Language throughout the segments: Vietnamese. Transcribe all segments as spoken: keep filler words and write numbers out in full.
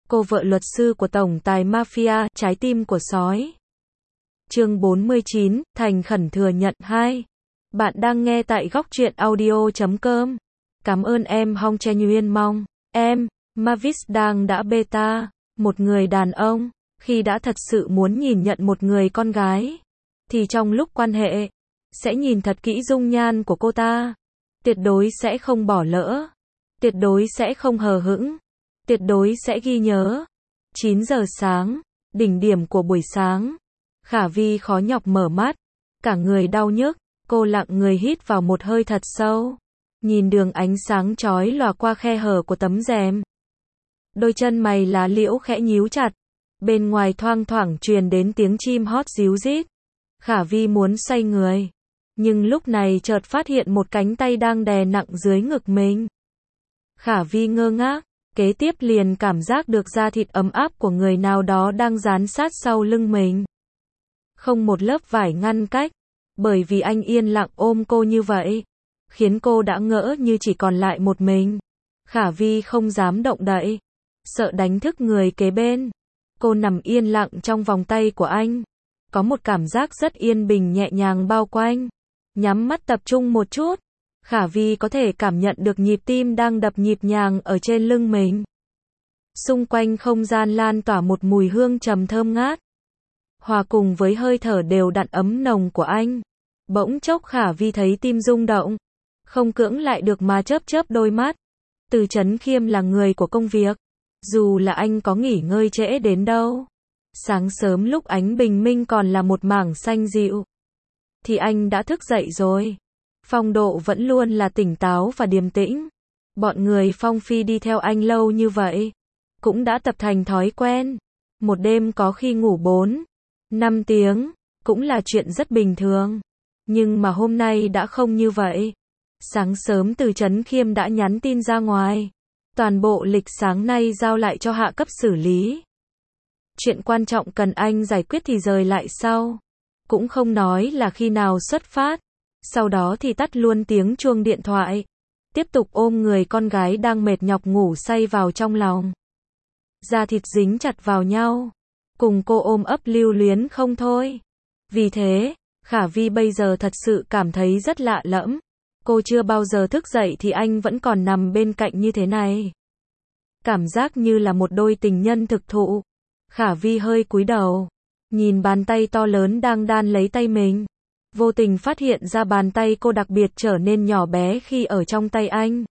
cô vợ luật sư của tổng tài mafia, trái tim của sói. Chương bốn mươi chín, thành khẩn thừa nhận hai. Bạn đang nghe tại góc truyện audio chấm com. Cảm ơn em Hong Che Nguyen Mong. Em, Mavis đang đã beta, một người đàn ông, khi đã thật sự muốn nhìn nhận một người con gái, thì trong lúc quan hệ, sẽ nhìn thật kỹ dung nhan của cô ta. Tuyệt đối sẽ không bỏ lỡ. Tuyệt đối sẽ không hờ hững. Tuyệt đối sẽ ghi nhớ. chín giờ sáng, đỉnh điểm của buổi sáng. Khả Vi khó nhọc mở mắt. Cả người đau nhức, cô lặng người hít vào một hơi thật sâu. Nhìn đường ánh sáng chói lòa qua khe hở của tấm rèm. Đôi chân mày lá liễu khẽ nhíu chặt. Bên ngoài thoang thoảng truyền đến tiếng chim hót ríu rít. Khả Vi muốn xoay người. Nhưng lúc này chợt phát hiện một cánh tay đang đè nặng dưới ngực mình. Khả Vi ngơ ngác, kế tiếp liền cảm giác được da thịt ấm áp của người nào đó đang dán sát sau lưng mình. Không một lớp vải ngăn cách, bởi vì anh yên lặng ôm cô như vậy, khiến cô đã ngỡ như chỉ còn lại một mình. Khả Vi không dám động đậy, sợ đánh thức người kế bên. Cô nằm yên lặng trong vòng tay của anh, có một cảm giác rất yên bình nhẹ nhàng bao quanh. Nhắm mắt tập trung một chút, Khả Vi có thể cảm nhận được nhịp tim đang đập nhịp nhàng ở trên lưng mình. Xung quanh không gian lan tỏa một mùi hương trầm thơm ngát, hòa cùng với hơi thở đều đặn ấm nồng của anh. Bỗng chốc Khả Vi thấy tim rung động, không cưỡng lại được mà chớp chớp đôi mắt. Từ Chấn Khiêm là người của công việc, dù là anh có nghỉ ngơi trễ đến đâu, sáng sớm lúc ánh bình minh còn là một mảng xanh dịu, thì anh đã thức dậy rồi. Phong độ vẫn luôn là tỉnh táo và điềm tĩnh. Bọn người Phong Phi đi theo anh lâu như vậy, cũng đã tập thành thói quen. Một đêm có khi ngủ bốn, năm tiếng, cũng là chuyện rất bình thường. Nhưng mà hôm nay đã không như vậy. Sáng sớm Từ Chấn Khiêm đã nhắn tin ra ngoài. Toàn bộ lịch sáng nay giao lại cho hạ cấp xử lý. Chuyện quan trọng cần anh giải quyết thì rời lại sau. Cũng không nói là khi nào xuất phát. Sau đó thì tắt luôn tiếng chuông điện thoại. Tiếp tục ôm người con gái đang mệt nhọc ngủ say vào trong lòng. Da thịt dính chặt vào nhau. Cùng cô ôm ấp lưu luyến không thôi. Vì thế, Khả Vi bây giờ thật sự cảm thấy rất lạ lẫm. Cô chưa bao giờ thức dậy thì anh vẫn còn nằm bên cạnh như thế này. Cảm giác như là một đôi tình nhân thực thụ. Khả Vi hơi cúi đầu, nhìn bàn tay to lớn đang đan lấy tay mình. Vô tình phát hiện ra bàn tay cô đặc biệt trở nên nhỏ bé khi ở trong tay anh.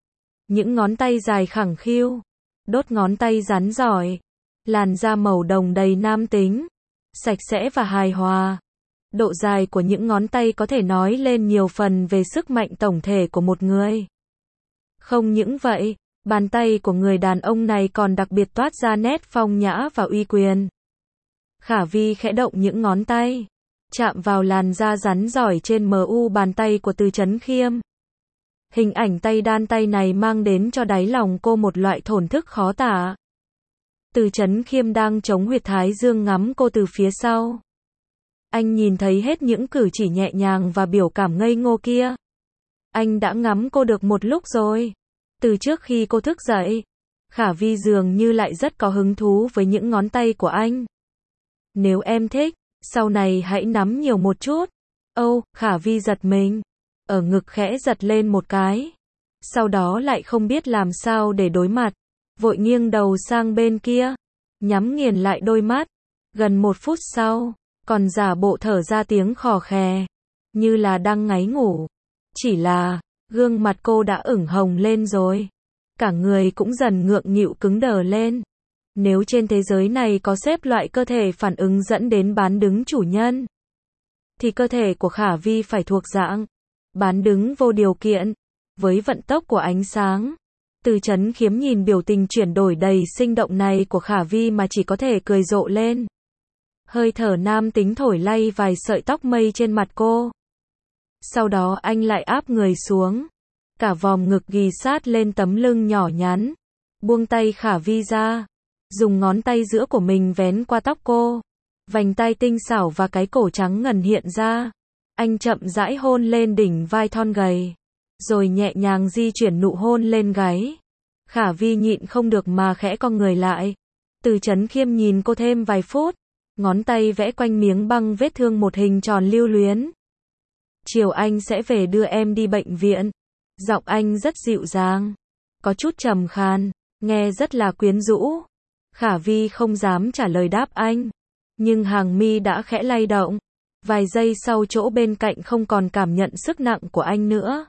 Những ngón tay dài khẳng khiu, đốt ngón tay rắn giỏi, làn da màu đồng đầy nam tính, sạch sẽ và hài hòa. Độ dài của những ngón tay có thể nói lên nhiều phần về sức mạnh tổng thể của một người. Không những vậy, bàn tay của người đàn ông này còn đặc biệt toát ra nét phong nhã và uy quyền. Khả Vi khẽ động những ngón tay, chạm vào làn da rắn giỏi trên mờ u bàn tay của Từ Chấn Khiêm. Hình ảnh tay đan tay này mang đến cho đáy lòng cô một loại thổn thức khó tả. Từ Chấn Khiêm đang chống huyệt thái dương ngắm cô từ phía sau. Anh nhìn thấy hết những cử chỉ nhẹ nhàng và biểu cảm ngây ngô kia. Anh đã ngắm cô được một lúc rồi. Từ trước khi cô thức dậy, Khả Vi dường như lại rất có hứng thú với những ngón tay của anh. Nếu em thích, sau này hãy nắm nhiều một chút. Âu, oh, Khả Vi giật mình. Ở ngực khẽ giật lên một cái. Sau đó lại không biết làm sao để đối mặt. Vội nghiêng đầu sang bên kia. Nhắm nghiền lại đôi mắt. Gần một phút sau, còn giả bộ thở ra tiếng khò khè. Như là đang ngáy ngủ. Chỉ là, gương mặt cô đã ửng hồng lên rồi. Cả người cũng dần ngượng nghịu cứng đờ lên. Nếu trên thế giới này có xếp loại cơ thể phản ứng dẫn đến bán đứng chủ nhân, thì cơ thể của Khả Vi phải thuộc dạng bán đứng vô điều kiện. Với vận tốc của ánh sáng, Từ Chấn Khiêm nhìn biểu tình chuyển đổi đầy sinh động này của Khả Vi mà chỉ có thể cười rộ lên. Hơi thở nam tính thổi lay vài sợi tóc mây trên mặt cô. Sau đó anh lại áp người xuống, cả vòm ngực ghì sát lên tấm lưng nhỏ nhắn. Buông tay Khả Vi ra, dùng ngón tay giữa của mình vén qua tóc cô. Vành tai tinh xảo và cái cổ trắng ngần hiện ra. Anh chậm rãi hôn lên đỉnh vai thon gầy, rồi nhẹ nhàng di chuyển nụ hôn lên gáy. Khả Vi nhịn không được mà khẽ cong người lại, Từ Chấn Khiêm nhìn cô thêm vài phút, ngón tay vẽ quanh miếng băng vết thương một hình tròn lưu luyến. Chiều anh sẽ về đưa em đi bệnh viện. Giọng anh rất dịu dàng, có chút trầm khan, nghe rất là quyến rũ. Khả Vi không dám trả lời đáp anh, nhưng hàng mi đã khẽ lay động. Vài giây sau chỗ bên cạnh không còn cảm nhận sức nặng của anh nữa.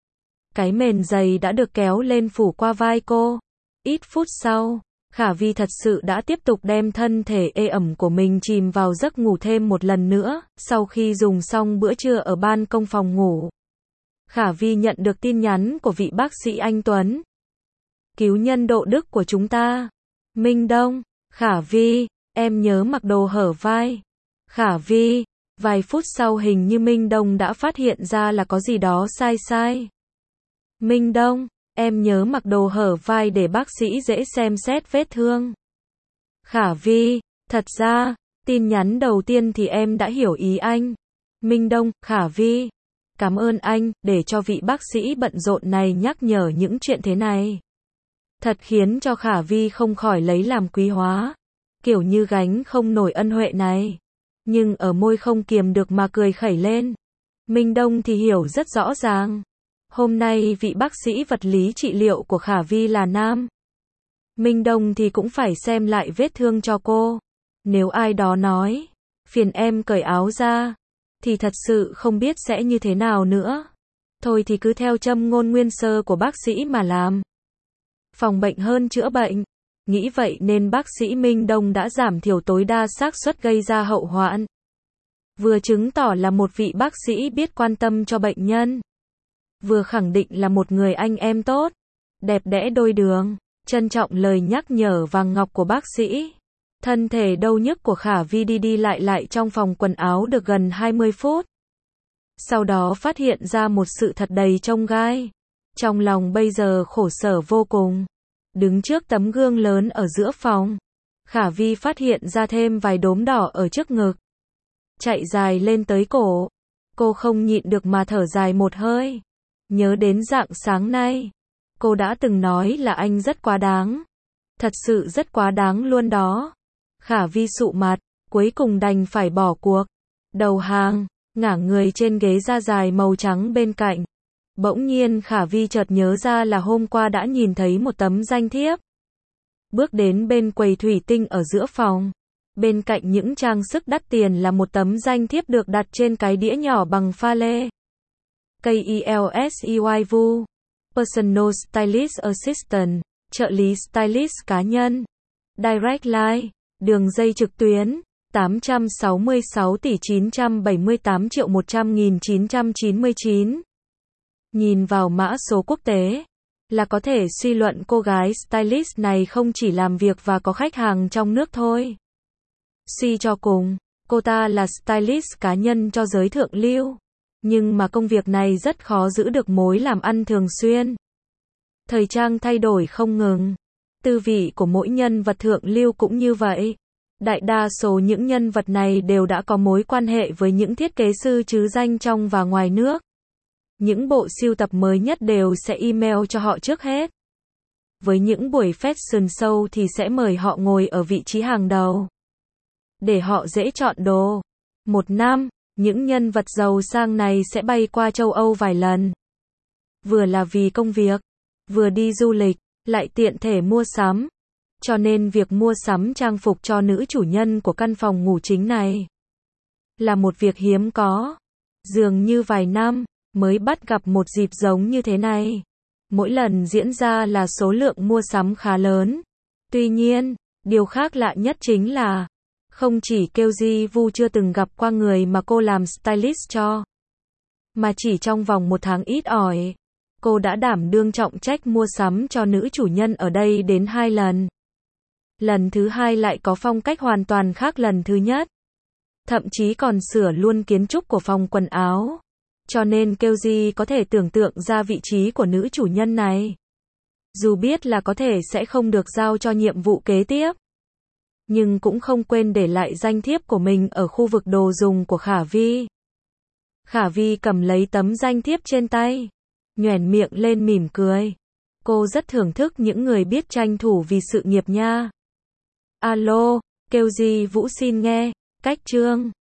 Cái mền dày đã được kéo lên phủ qua vai cô. Ít phút sau, Khả Vi thật sự đã tiếp tục đem thân thể ê ẩm của mình chìm vào giấc ngủ thêm một lần nữa, sau khi dùng xong bữa trưa ở ban công phòng ngủ. Khả Vi nhận được tin nhắn của vị bác sĩ anh Tuấn. Cứu nhân độ đức của chúng ta. Minh Đông, Khả Vi, em nhớ mặc đồ hở vai. Khả Vi, vài phút sau hình như Minh Đông đã phát hiện ra là có gì đó sai sai. Minh Đông, em nhớ mặc đồ hở vai để bác sĩ dễ xem xét vết thương. Khả Vi, thật ra, tin nhắn đầu tiên thì em đã hiểu ý anh. Minh Đông, Khả Vi, cảm ơn anh, để cho vị bác sĩ bận rộn này nhắc nhở những chuyện thế này. Thật khiến cho Khả Vi không khỏi lấy làm quý hóa. Kiểu như gánh không nổi ân huệ này. Nhưng ở môi không kiềm được mà cười khẩy lên. Minh Đông thì hiểu rất rõ ràng. Hôm nay vị bác sĩ vật lý trị liệu của Khả Vi là nam. Minh Đông thì cũng phải xem lại vết thương cho cô. Nếu ai đó nói, phiền em cởi áo ra, thì thật sự không biết sẽ như thế nào nữa. Thôi thì cứ theo châm ngôn nguyên sơ của bác sĩ mà làm. Phòng bệnh hơn chữa bệnh. Nghĩ vậy nên bác sĩ Minh Đông đã giảm thiểu tối đa xác suất gây ra hậu hoạn. Vừa chứng tỏ là một vị bác sĩ biết quan tâm cho bệnh nhân. Vừa khẳng định là một người anh em tốt, đẹp đẽ đôi đường, trân trọng lời nhắc nhở vàng ngọc của bác sĩ. Thân thể đau nhức của Khả Vi đi đi lại lại trong phòng quần áo được gần hai mươi phút. Sau đó phát hiện ra một sự thật đầy chông gai. Trong lòng bây giờ khổ sở vô cùng. Đứng trước tấm gương lớn ở giữa phòng, Khả Vi phát hiện ra thêm vài đốm đỏ ở trước ngực. Chạy dài lên tới cổ. Cô không nhịn được mà thở dài một hơi. Nhớ đến rạng sáng nay, cô đã từng nói là anh rất quá đáng. Thật sự rất quá đáng luôn đó. Khả Vi sụ mặt, cuối cùng đành phải bỏ cuộc. Đầu hàng, ngả người trên ghế da dài màu trắng bên cạnh. Bỗng nhiên Khả Vi chợt nhớ ra là hôm qua đã nhìn thấy một tấm danh thiếp. Bước đến bên quầy thủy tinh ở giữa phòng. Bên cạnh những trang sức đắt tiền là một tấm danh thiếp được đặt trên cái đĩa nhỏ bằng pha lê. K E L S E Y Vu, Personal Stylist Assistant, trợ lý stylist cá nhân. Direct Line, đường dây trực tuyến, tám trăm sáu mươi sáu tỷ chín trăm bảy mươi tám triệu một trăm nghìn chín trăm chín mươi chín. Nhìn vào mã số quốc tế, là có thể suy luận cô gái stylist này không chỉ làm việc và có khách hàng trong nước thôi. Suy cho cùng, cô ta là stylist cá nhân cho giới thượng lưu. Nhưng mà công việc này rất khó giữ được mối làm ăn thường xuyên. Thời trang thay đổi không ngừng. Tư vị của mỗi nhân vật thượng lưu cũng như vậy. Đại đa số những nhân vật này đều đã có mối quan hệ với những thiết kế sư trứ danh trong và ngoài nước. Những bộ sưu tập mới nhất đều sẽ email cho họ trước hết. Với những buổi fashion show thì sẽ mời họ ngồi ở vị trí hàng đầu. Để họ dễ chọn đồ. Một năm, những nhân vật giàu sang này sẽ bay qua châu Âu vài lần. Vừa là vì công việc, vừa đi du lịch, lại tiện thể mua sắm. Cho nên việc mua sắm trang phục cho nữ chủ nhân của căn phòng ngủ chính này là một việc hiếm có. Dường như vài năm mới bắt gặp một dịp giống như thế này. Mỗi lần diễn ra là số lượng mua sắm khá lớn. Tuy nhiên, điều khác lạ nhất chính là không chỉ Kyoji Vu chưa từng gặp qua người mà cô làm stylist cho, mà chỉ trong vòng một tháng ít ỏi, cô đã đảm đương trọng trách mua sắm cho nữ chủ nhân ở đây đến hai lần. Lần thứ hai lại có phong cách hoàn toàn khác lần thứ nhất. Thậm chí còn sửa luôn kiến trúc của phòng quần áo. Cho nên Kyoji có thể tưởng tượng ra vị trí của nữ chủ nhân này. Dù biết là có thể sẽ không được giao cho nhiệm vụ kế tiếp, nhưng cũng không quên để lại danh thiếp của mình ở khu vực đồ dùng của Khả Vi. Khả Vi cầm lấy tấm danh thiếp trên tay, nhoẻn miệng lên mỉm cười. Cô rất thưởng thức những người biết tranh thủ vì sự nghiệp nha. Alo, kêu gì Vũ xin nghe, cách chương.